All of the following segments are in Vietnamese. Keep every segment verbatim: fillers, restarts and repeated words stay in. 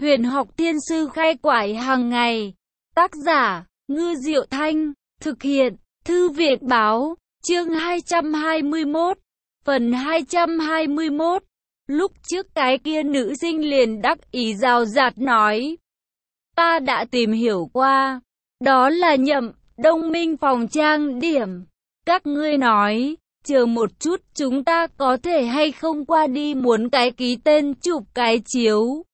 Huyền học thiên sư khai quải hàng ngày. Tác giả, Ngư Diệu Thanh. Thực hiện, Thư viện báo. Chương hai trăm hai mươi mốt. Phần hai trăm hai mươi mốt. Lúc trước cái kia nữ sinh liền đắc ý rào rạt nói. Ta đã tìm hiểu qua. Đó là Nhậm, Đông Minh phòng trang điểm. Các ngươi nói, chờ một chút chúng ta có thể hay không qua đi muốn cái ký tên chụp cái chiếu.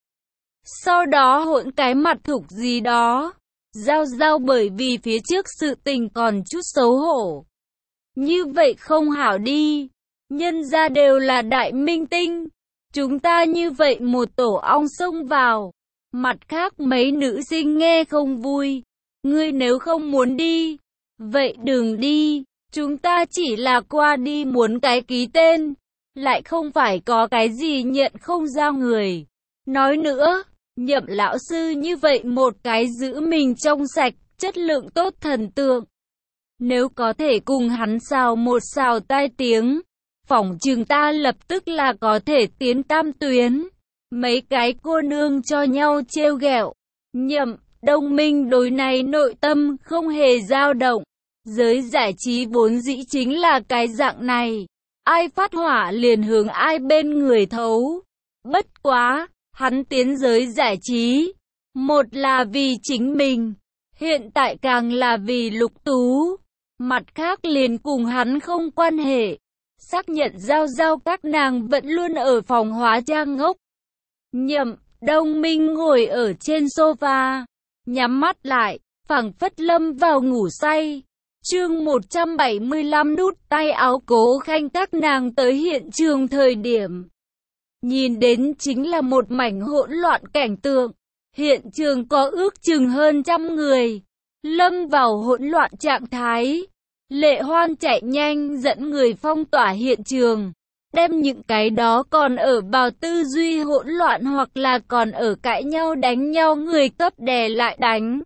Sau đó hỗn cái mặt thục gì đó. Giao giao bởi vì phía trước sự tình còn chút xấu hổ. Như vậy không hảo đi. Nhân ra đều là đại minh tinh. Chúng ta như vậy một tổ ong xông vào. Mặt khác mấy nữ sinh nghe không vui. Ngươi nếu không muốn đi, vậy đừng đi. Chúng ta chỉ là qua đi muốn cái ký tên. Lại không phải có cái gì nhận không ra người. Nói nữa, Nhậm lão sư như vậy một cái giữ mình trong sạch, chất lượng tốt thần tượng. Nếu có thể cùng hắn xào một xào tai tiếng, phỏng chừng ta lập tức là có thể tiến tam tuyến. Mấy cái cô nương cho nhau trêu ghẹo. Nhậm, Đông Minh đối này nội tâm không hề dao động. Giới giải trí vốn dĩ chính là cái dạng này. Ai phát hỏa liền hướng ai bên người thấu. Bất quá, hắn tiến giới giải trí. Một là vì chính mình. Hiện tại càng là vì Lục Tú. Mặt khác liền cùng hắn không quan hệ. Xác nhận giao giao các nàng vẫn luôn ở phòng hóa trang ngốc. Nhậm, Đông Minh ngồi ở trên sofa. Nhắm mắt lại, phảng phất lâm vào ngủ say. Chương một trăm bảy mươi lăm đút tay áo Cố Khanh các nàng tới hiện trường thời điểm. Nhìn đến chính là một mảnh hỗn loạn cảnh tượng. Hiện trường có ước chừng hơn trăm người. Lâm vào hỗn loạn trạng thái. Lệ Hoan chạy nhanh dẫn người phong tỏa hiện trường. Đem những cái đó còn ở vào tư duy hỗn loạn hoặc là còn ở cãi nhau đánh nhau người cấp đè lại đánh.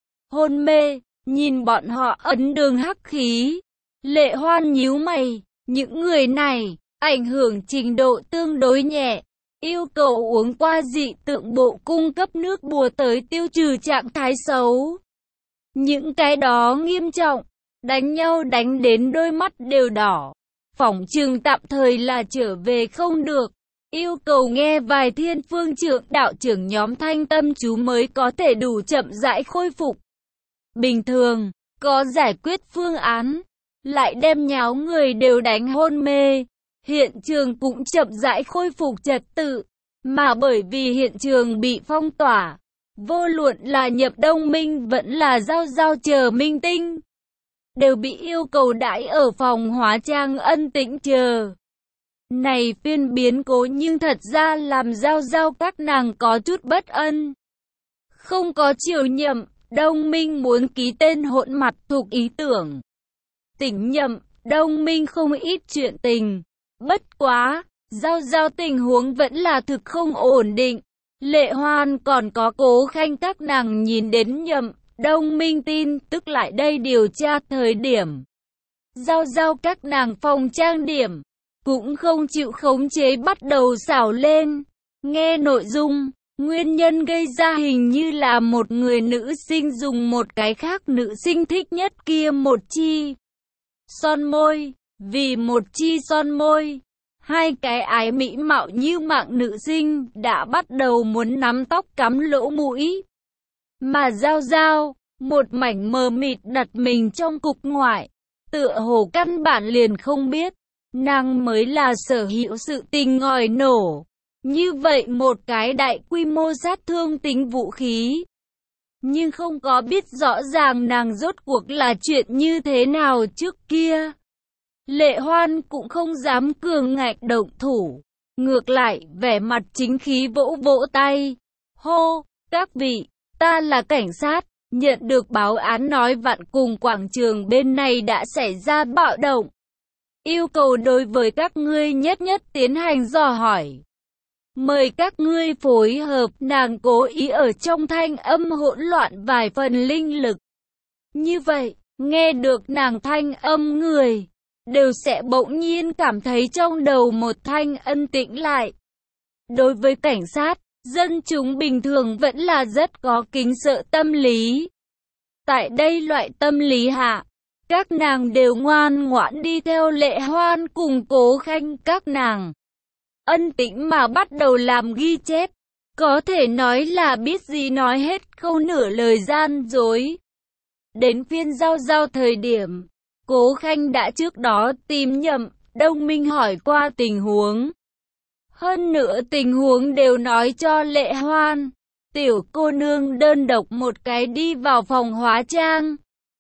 Hôn mê, nhìn bọn họ ấn đường hắc khí. Lệ Hoan nhíu mày, những người này, ảnh hưởng trình độ tương đối nhẹ. Yêu cầu uống qua dị tượng bộ cung cấp nước bùa tới tiêu trừ trạng thái xấu. Những cái đó nghiêm trọng, đánh nhau đánh đến đôi mắt đều đỏ. Phỏng chừng tạm thời là trở về không được. Yêu cầu nghe vài thiên phương trưởng đạo trưởng nhóm thanh tâm chú mới có thể đủ chậm rãi khôi phục. Bình thường, có giải quyết phương án, lại đem nháo người đều đánh hôn mê. Hiện trường cũng chậm rãi khôi phục trật tự. Mà bởi vì hiện trường bị phong tỏa, vô luận là Nhập Đông Minh vẫn là giao giao chờ minh tinh. Đều bị yêu cầu đãi ở phòng hóa trang ân tĩnh chờ. Này phiên biến cố nhưng thật ra làm giao giao các nàng có chút bất ân. Không có chiều Nhậm, Đông Minh muốn ký tên hỗn mặt thuộc ý tưởng. Tỉnh Nhậm, Đông Minh không ít chuyện tình. Bất quá, giao giao tình huống vẫn là thực không ổn định. Lệ Hoan còn có Cố Khanh các nàng nhìn đến Nhậm, Đông Minh tin tức lại đây điều tra thời điểm. Giao giao các nàng phòng trang điểm, cũng không chịu khống chế bắt đầu xảo lên. Nghe nội dung, nguyên nhân gây ra hình như là một người nữ sinh dùng một cái khác nữ sinh thích nhất kia một chi son môi, vì một chi son môi. Hai cái ái mỹ mạo như mạng nữ sinh đã bắt đầu muốn nắm tóc cắm lỗ mũi. Mà giao giao, một mảnh mờ mịt đặt mình trong cục ngoại, tựa hồ căn bản liền không biết, nàng mới là sở hữu sự tình ngòi nổ. Như vậy một cái đại quy mô sát thương tính vũ khí. Nhưng không có biết rõ ràng nàng rốt cuộc là chuyện như thế nào trước kia. Lệ Hoan cũng không dám cường ngạnh động thủ. Ngược lại, vẻ mặt chính khí vỗ vỗ tay. Hô, các vị, ta là cảnh sát. Nhận được báo án nói vạn cùng quảng trường bên này đã xảy ra bạo động. Yêu cầu đối với các ngươi nhất nhất tiến hành dò hỏi. Mời các ngươi phối hợp. Nàng cố ý ở trong thanh âm hỗn loạn vài phần linh lực. Như vậy, nghe được nàng thanh âm người, đều sẽ bỗng nhiên cảm thấy trong đầu một thanh ân tĩnh lại. Đối với cảnh sát, Dân chúng bình thường vẫn là rất có kính sợ tâm lý. Tại đây loại tâm lý hạ, các nàng đều ngoan ngoãn đi theo Lệ Hoan cùng Cố Khanh. Các nàng ân tĩnh mà bắt đầu làm ghi chép, có thể nói là biết gì nói hết, không nửa lời gian dối. Đến phiên Giao Giao thời điểm, Cố Khanh đã trước đó tìm Nhậm Đông Minh hỏi qua tình huống. Hơn nữa tình huống đều nói cho Lệ Hoan. Tiểu cô nương đơn độc một cái đi vào phòng hóa trang.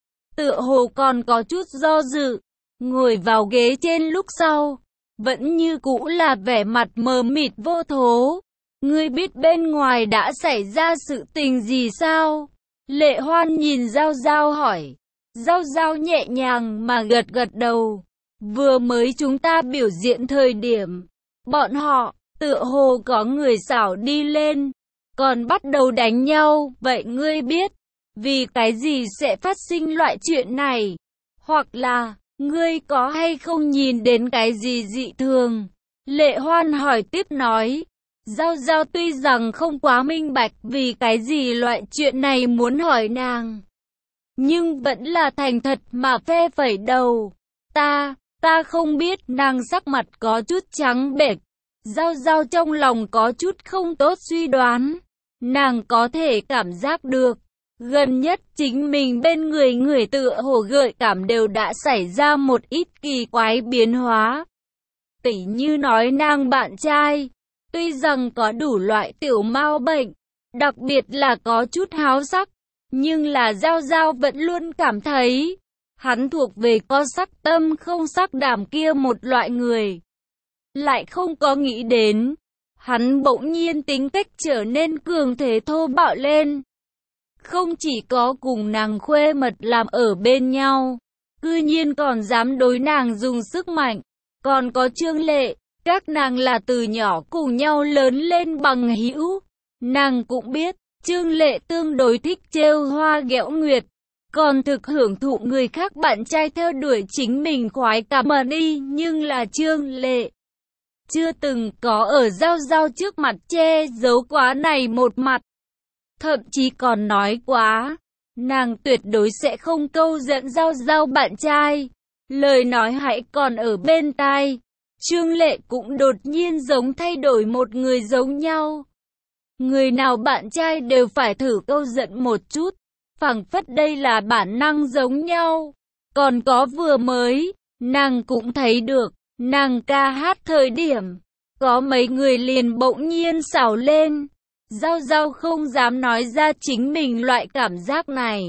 Tựa hồ còn có chút do dự, ngồi vào ghế trên lúc sau, vẫn như cũ là vẻ mặt mờ mịt vô thố. Ngươi biết bên ngoài đã xảy ra sự tình gì sao? Lệ Hoan nhìn Giao Giao hỏi. Giao Giao nhẹ nhàng mà gật gật đầu. Vừa mới chúng ta biểu diễn thời điểm, bọn họ, tựa hồ có người xảo đi lên, còn bắt đầu đánh nhau. Vậy ngươi biết, vì cái gì sẽ phát sinh loại chuyện này? Hoặc là, ngươi có hay không nhìn đến cái gì dị thường? Lệ Hoan hỏi tiếp nói. Giao Giao tuy rằng không quá minh bạch vì cái gì loại chuyện này muốn hỏi nàng, nhưng vẫn là thành thật mà phe phẩy đầu. Ta, ta không biết. Nàng sắc mặt có chút trắng bệch. Giao Giao trong lòng có chút không tốt suy đoán. Nàng có thể cảm giác được, gần nhất chính mình bên người người tựa hồ gợi cảm đều đã xảy ra một ít kỳ quái biến hóa. Tỉ như nói nàng bạn trai, tuy rằng có đủ loại tiểu mao bệnh, đặc biệt là có chút háo sắc, nhưng là Giao Giao vẫn luôn cảm thấy, hắn thuộc về có sắc tâm không sắc đảm kia một loại người. Lại không có nghĩ đến, hắn bỗng nhiên tính cách trở nên cường thế thô bạo lên. Không chỉ có cùng nàng khuê mật làm ở bên nhau, cư nhiên còn dám đối nàng dùng sức mạnh. Còn có Trương Lệ, các nàng là từ nhỏ cùng nhau lớn lên bằng hữu. Nàng cũng biết, Trương Lệ tương đối thích trêu hoa ghẹo nguyệt, còn thực hưởng thụ người khác bạn trai theo đuổi chính mình khoái cảm mà đi. Nhưng là Trương Lệ chưa từng có ở Giao Giao trước mặt che giấu quá này một mặt. Thậm chí còn nói quá, nàng tuyệt đối sẽ không câu dẫn Giao Giao bạn trai. Lời nói hãy còn ở bên tai. Trương Lệ cũng đột nhiên giống thay đổi một người giống nhau. Người nào bạn trai đều phải thử câu giận một chút, phảng phất đây là bản năng giống nhau. Còn có vừa mới, nàng cũng thấy được, nàng ca hát thời điểm, có mấy người liền bỗng nhiên xảo lên. Giao Giao không dám nói ra chính mình loại cảm giác này.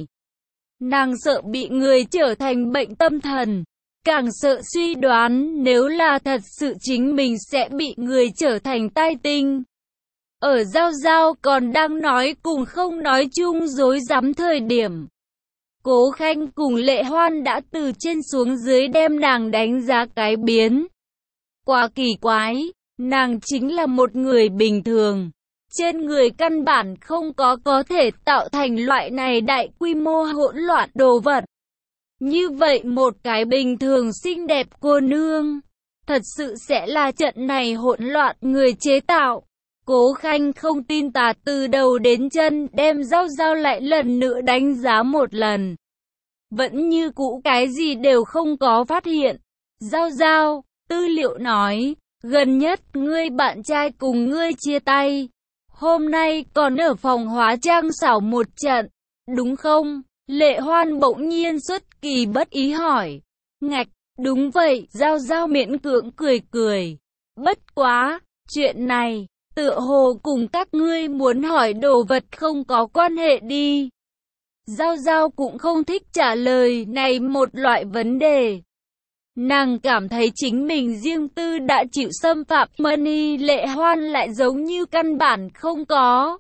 Nàng sợ bị người trở thành bệnh tâm thần, càng sợ suy đoán nếu là thật sự chính mình sẽ bị người trở thành tai tinh. Ở Giao Giao còn đang nói cùng không nói chung rối rắm thời điểm, Cố Khanh cùng Lệ Hoan đã từ trên xuống dưới đem nàng đánh giá cái biến. Quá kỳ quái, nàng chính là một người bình thường, trên người căn bản không có có thể tạo thành loại này đại quy mô hỗn loạn đồ vật. Như vậy một cái bình thường xinh đẹp cô nương, thật sự sẽ là trận này hỗn loạn người chế tạo. Cố Khanh không tin tà từ đầu đến chân đem Giao Giao lại lần nữa đánh giá một lần. Vẫn như cũ cái gì đều không có phát hiện. Giao Giao, tư liệu nói, gần nhất ngươi bạn trai cùng ngươi chia tay. Hôm nay còn ở phòng hóa trang xảo một trận, đúng không? Lệ Hoan bỗng nhiên xuất kỳ bất ý hỏi. Ngạch, đúng vậy. Giao Giao miễn cưỡng cười cười. Bất quá, chuyện này, tựa hồ cùng các ngươi muốn hỏi đồ vật không có quan hệ đi. Giao Giao cũng không thích trả lời này một loại vấn đề. Nàng cảm thấy chính mình riêng tư đã chịu xâm phạm, Mani Lệ Hoan lại giống như căn bản không có.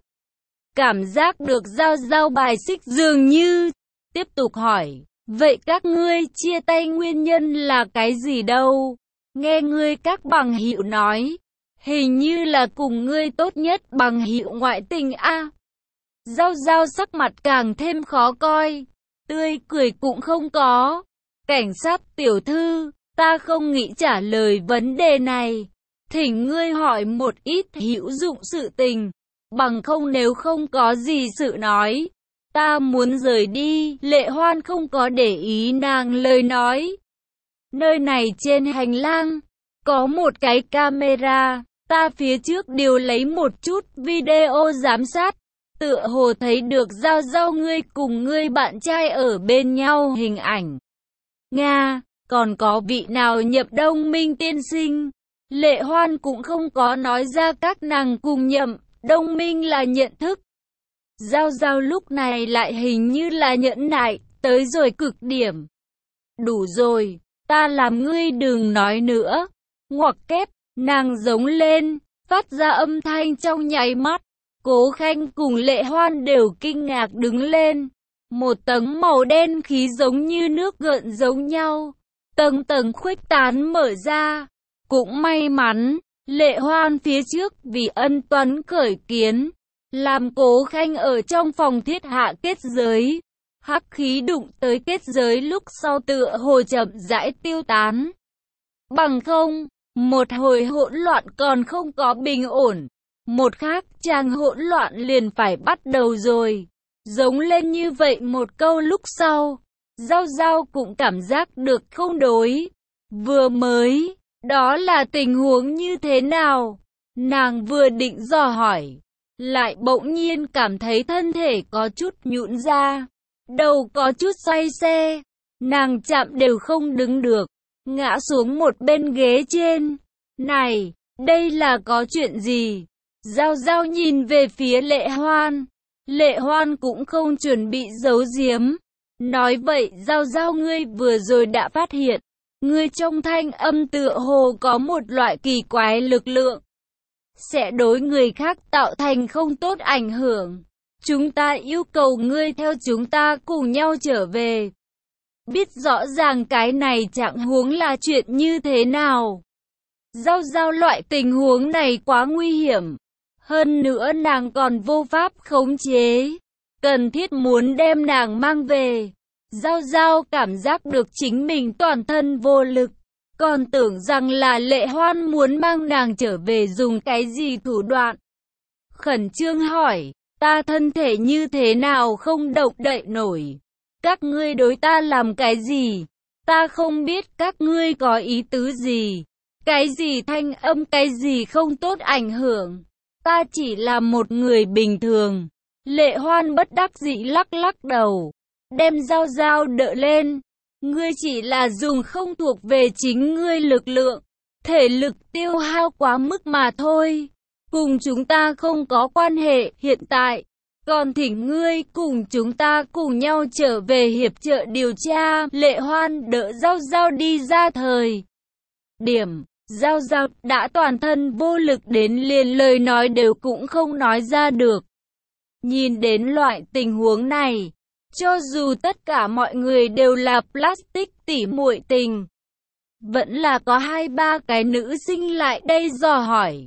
Cảm giác được Giao Giao bài xích dường như. Tiếp tục hỏi, vậy các ngươi chia tay nguyên nhân là cái gì đâu? Nghe ngươi các bằng hữu nói, hình như là cùng ngươi tốt nhất bằng hữu ngoại tình a. À, Giao Giao sắc mặt càng thêm khó coi, tươi cười cũng không có. Cảnh sát tiểu thư, ta không nghĩ trả lời vấn đề này. Thỉnh ngươi hỏi một ít hữu dụng sự tình. bằng không nếu không có gì sự nói, ta muốn rời đi. Lệ Hoan không có để ý nàng lời nói. Nơi này trên hành lang, có một cái camera, ta phía trước điều lấy một chút video giám sát. Tựa hồ thấy được Giao Giao ngươi cùng ngươi bạn trai ở bên nhau hình ảnh. Nga, còn có vị nào nhập Đông Minh tiên sinh? Lệ Hoan cũng không có nói ra các nàng cùng nhậm Đông Minh là nhận thức. Giao Giao lúc này lại hình như là nhẫn nại, tới rồi cực điểm. Đủ rồi, ta làm ngươi đừng nói nữa. Ngoặc kép, nàng giống lên, phát ra âm thanh trong nháy mắt. Cố Khanh cùng Lệ Hoan đều kinh ngạc đứng lên. Một tầng màu đen khí giống như nước gợn giống nhau. Tầng tầng khuếch tán mở ra. Cũng may mắn, Lệ Hoan phía trước vì ân toán khởi kiến. Làm Cố Khanh ở trong phòng thiết hạ kết giới. Hắc khí đụng tới kết giới lúc sau tựa hồ chậm rãi tiêu tán. Bằng không, một hồi hỗn loạn còn không có bình ổn. Một khác chàng hỗn loạn liền phải bắt đầu rồi. Giống lên như vậy một câu lúc sau, Giao Giao cũng cảm giác được không đối. Vừa mới, đó là tình huống như thế nào? Nàng vừa định dò hỏi, lại bỗng nhiên cảm thấy thân thể có chút nhũn ra, đầu có chút xoay xe, nàng chạm đều không đứng được, ngã xuống một bên ghế trên. Này, đây là có chuyện gì? Giao Giao nhìn về phía Lệ Hoan. Lệ Hoan cũng không chuẩn bị giấu giếm. Nói vậy Giao Giao ngươi vừa rồi đã phát hiện, ngươi trong thanh âm tựa hồ có một loại kỳ quái lực lượng, sẽ đối người khác tạo thành không tốt ảnh hưởng. Chúng ta yêu cầu ngươi theo chúng ta cùng nhau trở về. Biết rõ ràng cái này trạng huống là chuyện như thế nào. Giao Giao loại tình huống này quá nguy hiểm. Hơn nữa nàng còn vô pháp khống chế. Cần thiết muốn đem nàng mang về. Giao Giao cảm giác được chính mình toàn thân vô lực. Còn tưởng rằng là Lệ Hoan muốn mang nàng trở về dùng cái gì thủ đoạn. Khẩn trương hỏi, ta thân thể như thế nào không động đậy nổi. Các ngươi đối ta làm cái gì? Ta không biết các ngươi có ý tứ gì. Cái gì thanh âm, cái gì không tốt ảnh hưởng. Ta chỉ là một người bình thường. Lệ Hoan bất đắc dĩ lắc lắc đầu, đem Giao Giao đỡ lên. Ngươi chỉ là dùng không thuộc về chính ngươi lực lượng, thể lực tiêu hao quá mức mà thôi. Cùng chúng ta không có quan hệ hiện tại. Còn thỉnh ngươi cùng chúng ta cùng nhau trở về hiệp trợ điều tra. Lệ Hoan đỡ Giao Giao đi ra thời điểm. Giao Giao đã toàn thân vô lực đến liền lời nói đều cũng không nói ra được. Nhìn đến loại tình huống này, cho dù tất cả mọi người đều là plastic tỉ muội tình, vẫn là có hai ba cái nữ sinh lại đây dò hỏi.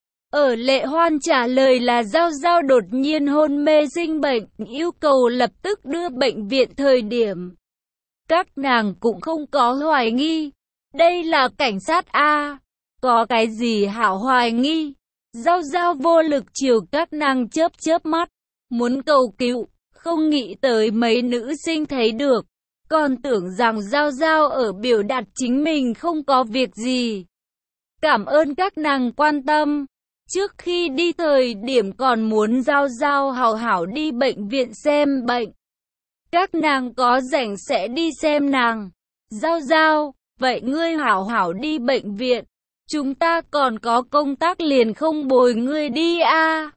Ở Lệ Hoan trả lời là Giao Giao đột nhiên hôn mê sinh bệnh, yêu cầu lập tức đưa bệnh viện thời điểm. Các nàng cũng không có hoài nghi. Đây là cảnh sát A. Có cái gì hảo hoài nghi? Giao Giao vô lực chiều các nàng chớp chớp mắt, muốn cầu cứu, không nghĩ tới mấy nữ sinh thấy được. Còn tưởng rằng Giao Giao ở biểu đạt chính mình không có việc gì. Cảm ơn các nàng quan tâm. Trước khi đi thời điểm còn muốn Giao Giao hảo hảo đi bệnh viện xem bệnh. Các nàng có rảnh sẽ đi xem nàng. Giao Giao, vậy ngươi hảo hảo đi bệnh viện. Chúng ta còn có công tác liền không bồi ngươi đi a. À.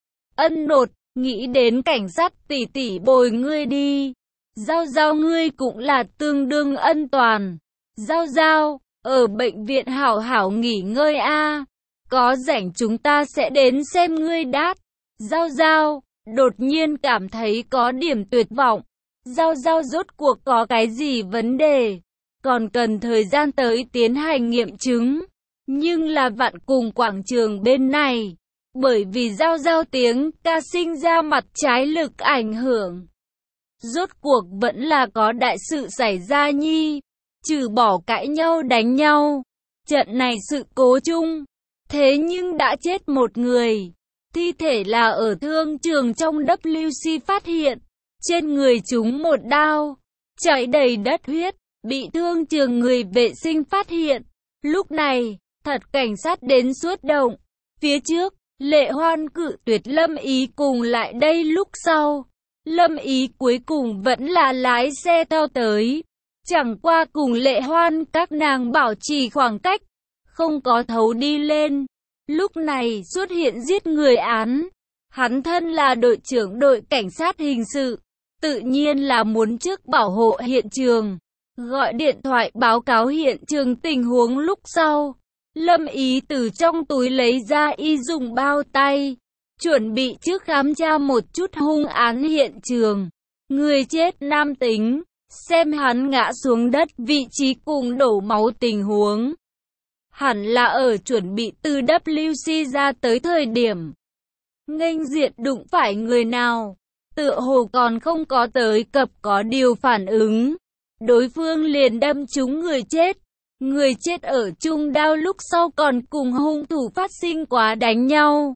Ân Nột, nghĩ đến cảnh sát tỷ tỷ bồi ngươi đi. Giao Giao ngươi cũng là tương đương ân toàn. Giao Giao, ở bệnh viện hảo hảo nghỉ ngơi a. À. Có rảnh chúng ta sẽ đến xem ngươi đát. Giao Giao, đột nhiên cảm thấy có điểm tuyệt vọng. Giao Giao rốt cuộc có cái gì vấn đề? Còn cần thời gian tới tiến hành nghiệm chứng. Nhưng là vặn cùng quảng trường bên này. Bởi vì Giao Giao tiếng ca sinh ra mặt trái lực ảnh hưởng. Rốt cuộc vẫn là có đại sự xảy ra nhi. Trừ bỏ cãi nhau đánh nhau. Trận này sự cố chung. Thế nhưng đã chết một người. Thi thể là ở thương trường trong W C phát hiện. Trên người chúng một đao, chảy đầy đất huyết, bị thương trường người vệ sinh phát hiện. Lúc này, thật cảnh sát đến xuất động. Phía trước, Lệ Hoan cự tuyệt Lâm Ý cùng lại đây, lúc sau. Lâm Ý cuối cùng vẫn là lái xe theo tới. Chẳng qua cùng Lệ Hoan các nàng bảo trì khoảng cách, không có thấu đi lên. Lúc này xuất hiện giết người án. Hắn thân là đội trưởng đội cảnh sát hình sự, tự nhiên là muốn trước bảo hộ hiện trường. Gọi điện thoại báo cáo hiện trường tình huống lúc sau. Lâm Ý từ trong túi lấy ra y dùng bao tay, chuẩn bị trước khám tra một chút hung án hiện trường. Người chết nam tính, xem hắn ngã xuống đất vị trí cùng đổ máu tình huống. Hẳn là ở chuẩn bị từ W C ra tới thời điểm nghênh diện đụng phải người nào, tựa hồ còn không có tới cập có điều phản ứng. Đối phương liền đâm trúng người chết. Người chết ở chung đao lúc sau còn cùng hung thủ phát sinh quá đánh nhau.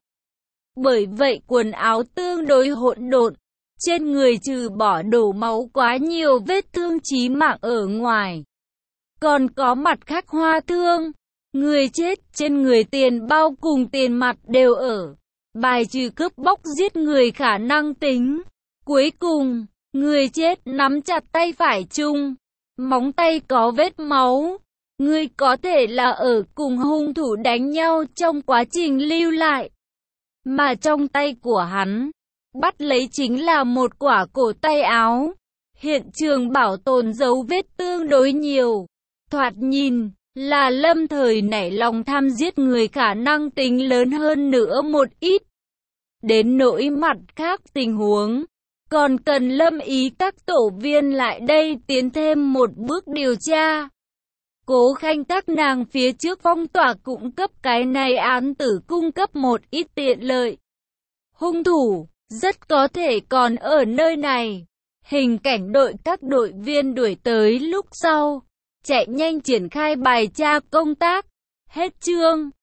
Bởi vậy quần áo tương đối hỗn độn. Trên người trừ bỏ đổ máu quá nhiều vết thương chí mạng ở ngoài, còn có mặt khác hoa thương. Người chết trên người tiền bao cùng tiền mặt đều ở, bài trừ cướp bóc giết người khả năng tính. Cuối cùng, người chết nắm chặt tay phải chung, móng tay có vết máu. Người có thể là ở cùng hung thủ đánh nhau trong quá trình lưu lại. Mà trong tay của hắn, bắt lấy chính là một quả cổ tay áo. Hiện trường bảo tồn dấu vết tương đối nhiều. Thoạt nhìn là lâm thời nảy lòng tham giết người khả năng tính lớn hơn nữa một ít. Đến nỗi mặt khác tình huống, còn cần Lâm Ý các tổ viên lại đây tiến thêm một bước điều tra. Cố Khanh các nàng phía trước phong tỏa cũng cấp cái này án tử cung cấp một ít tiện lợi. Hung thủ rất có thể còn ở nơi này. Hình cảnh đội các đội viên đuổi tới lúc sau, chạy nhanh triển khai bài tra công tác. Hết chương.